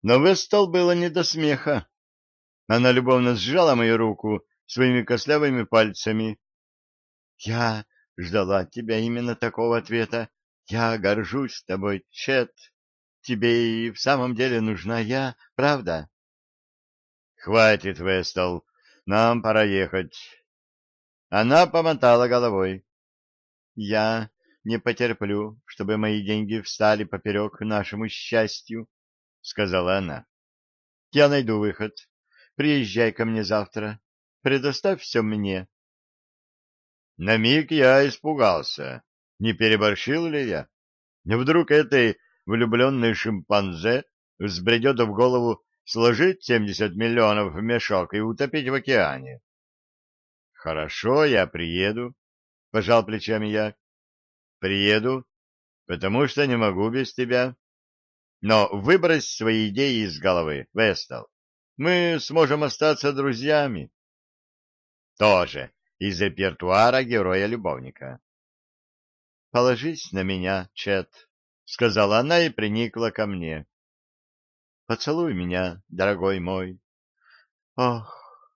Но Вестал было не до смеха. Она любовно сжала мою руку своими костлявыми пальцами. «Я ждала от тебя именно такого ответа. Я горжусь тобой, Чет. Тебе и в самом деле нужна я, правда?» «Хватит, Вестал, нам пора ехать». Она помотала головой. «Я не потерплю, чтобы мои деньги встали поперек нашему счастью», — сказала она. «Я найду выход. Приезжай ко мне завтра. Предоставь все мне». На миг я испугался. Не переборщил ли я? Вдруг этой влюбленной шимпанзе взбредет в голову сложить 70 миллионов в мешок и утопить в океане? «Хорошо, я приеду», — пожал плечами я. «Приеду, потому что не могу без тебя. Но выбрось свои идеи из головы, Вестал. Мы сможем остаться друзьями». Тоже из репертуара героя-любовника. «Положись на меня, Чет», — сказала она и приникла ко мне. «Поцелуй меня, дорогой мой. Ох!»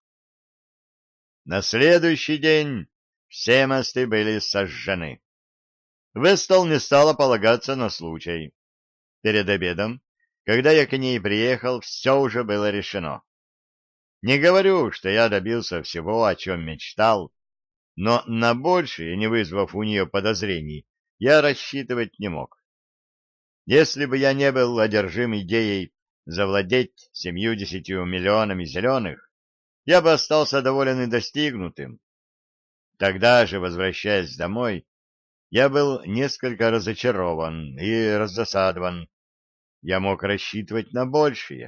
На следующий день все мосты были сожжены. Вестал не стала полагаться на случай. Перед обедом, когда я к ней приехал, все уже было решено. Не говорю, что я добился всего, о чем мечтал, но на большее, не вызвав у нее подозрений, я рассчитывать не мог. Если бы я не был одержим идеей завладеть 70 миллионами зеленых, я бы остался доволен и достигнутым. Тогда же, возвращаясь домой, я был несколько разочарован и раздосадован. Я мог рассчитывать на большее.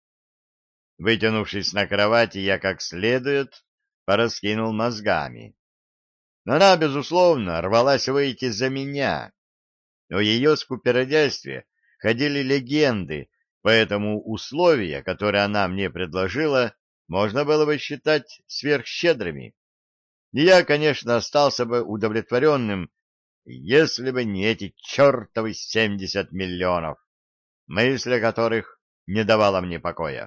Вытянувшись на кровати, я как следует пораскинул мозгами. Она, безусловно, рвалась выйти за меня. О ее скупердяйстве ходили легенды, поэтому условия, которые она мне предложила, можно было бы считать сверхщедрыми. И я, конечно, остался бы удовлетворенным, если бы не эти чертовы 70 миллионов, мысль о которых не давала мне покоя.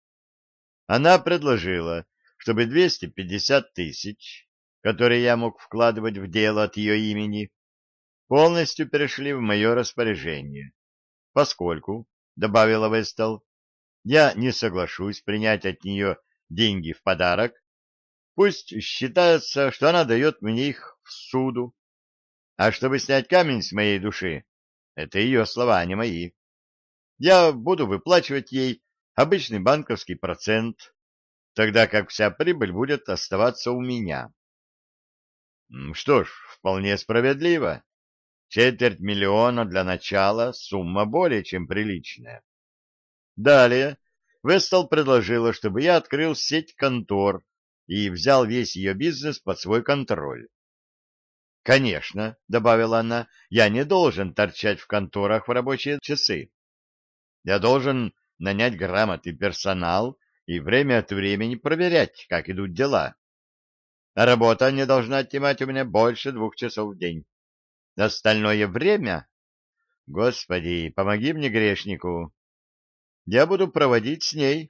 Она предложила, чтобы 250 тысяч, которые я мог вкладывать в дело от ее имени, полностью перешли в мое распоряжение, поскольку, — добавила Вестал, — я не соглашусь принять от нее деньги в подарок, пусть считается, что она дает мне их в суду, а чтобы снять камень с моей души, это ее слова, а не мои, я буду выплачивать ей обычный банковский процент, тогда как вся прибыль будет оставаться у меня. Что ж, вполне справедливо. 250 000 для начала — сумма более чем приличная. Далее Вестал предложила, чтобы я открыл сеть контор и взял весь ее бизнес под свой контроль. «Конечно», — добавила она, — «я не должен торчать в конторах в рабочие часы. Я должен нанять грамотный персонал и время от времени проверять, как идут дела. А работа не должна отнимать у меня больше 2 часов в день. Остальное время... Господи, помоги мне, грешнику. Я буду проводить с ней».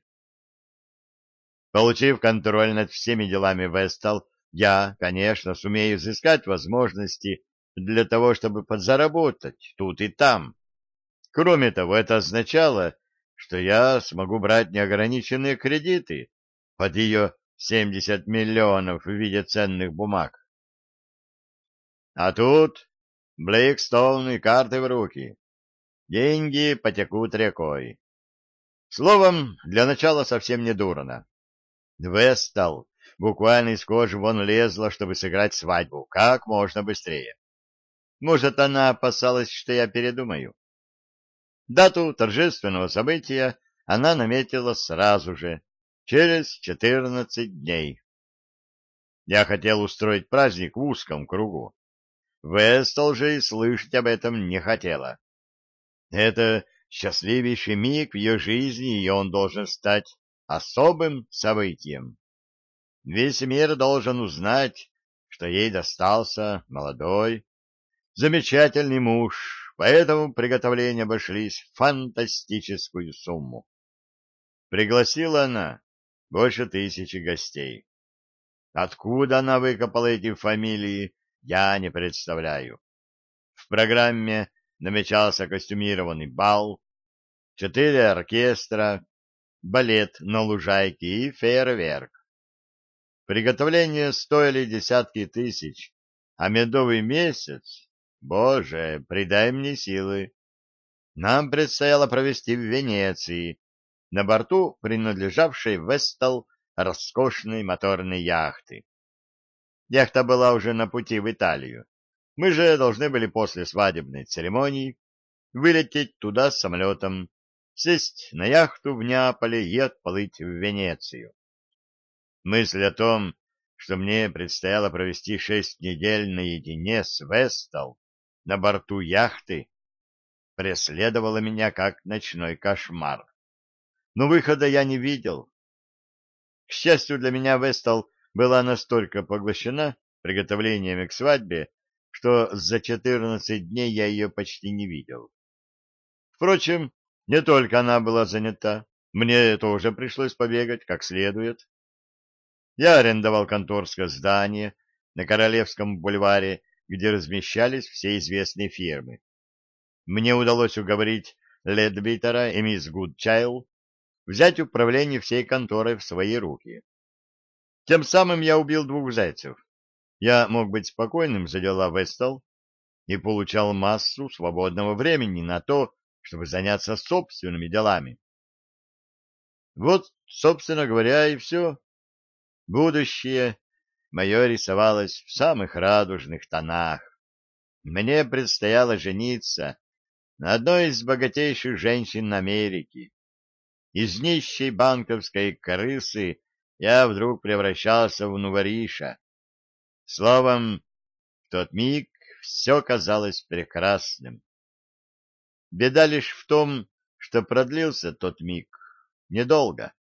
Получив контроль над всеми делами Вестал, я, конечно, сумею изыскать возможности для того, чтобы подзаработать тут и там. Кроме того, это означало, что я смогу брать неограниченные кредиты под ее 70 миллионов в виде ценных бумаг. А тут Блэкстоун и карты в руки. Деньги потекут рекой. Словом, для начала совсем не дурно. Вестал буквально из кожи вон лезла, чтобы сыграть свадьбу как можно быстрее. Может, она опасалась, что я передумаю. Дату торжественного события она наметила сразу же, через 14 дней. Я хотел устроить праздник в узком кругу. Вестал же и слышать об этом не хотела. Это счастливейший миг в ее жизни, и он должен стать особым событием. Весь мир должен узнать, что ей достался молодой, замечательный муж, поэтому приготовления обошлись в фантастическую сумму. Пригласила она больше 1000 гостей. Откуда она выкопала эти фамилии, я не представляю. В программе намечался костюмированный бал, 4 оркестра, балет на лужайке и фейерверк. Приготовления стоили десятки тысяч, а медовый месяц, боже, придай мне силы, нам предстояло провести в Венеции, на борту принадлежавшей Вестал роскошной моторной яхты. Яхта была уже на пути в Италию. Мы же должны были после свадебной церемонии вылететь туда с самолетом, сесть на яхту в Неаполе и отплыть в Венецию. Мысль о том, что мне предстояло провести 6 недель наедине с Вестал на борту яхты, преследовала меня как ночной кошмар. Но выхода я не видел. К счастью для меня, Вестал была настолько поглощена приготовлениями к свадьбе, что за 14 дней я ее почти не видел. Впрочем, не только она была занята, мне тоже пришлось побегать как следует. Я арендовал конторское здание на Королевском бульваре, где размещались все известные фирмы. Мне удалось уговорить Ледбитера и мисс Гудчайл взять управление всей конторой в свои руки. Тем самым я убил 2 зайцев. Я мог быть спокойным за дела Вестал и получал массу свободного времени на то, чтобы заняться собственными делами. Вот, собственно говоря, и все. Будущее мое рисовалось в самых радужных тонах. Мне предстояло жениться на одной из богатейших женщин Америки. Из нищей банковской крысы я вдруг превращался в нувориша. Словом, в тот миг все казалось прекрасным. Беда лишь в том, что продлился тот миг недолго.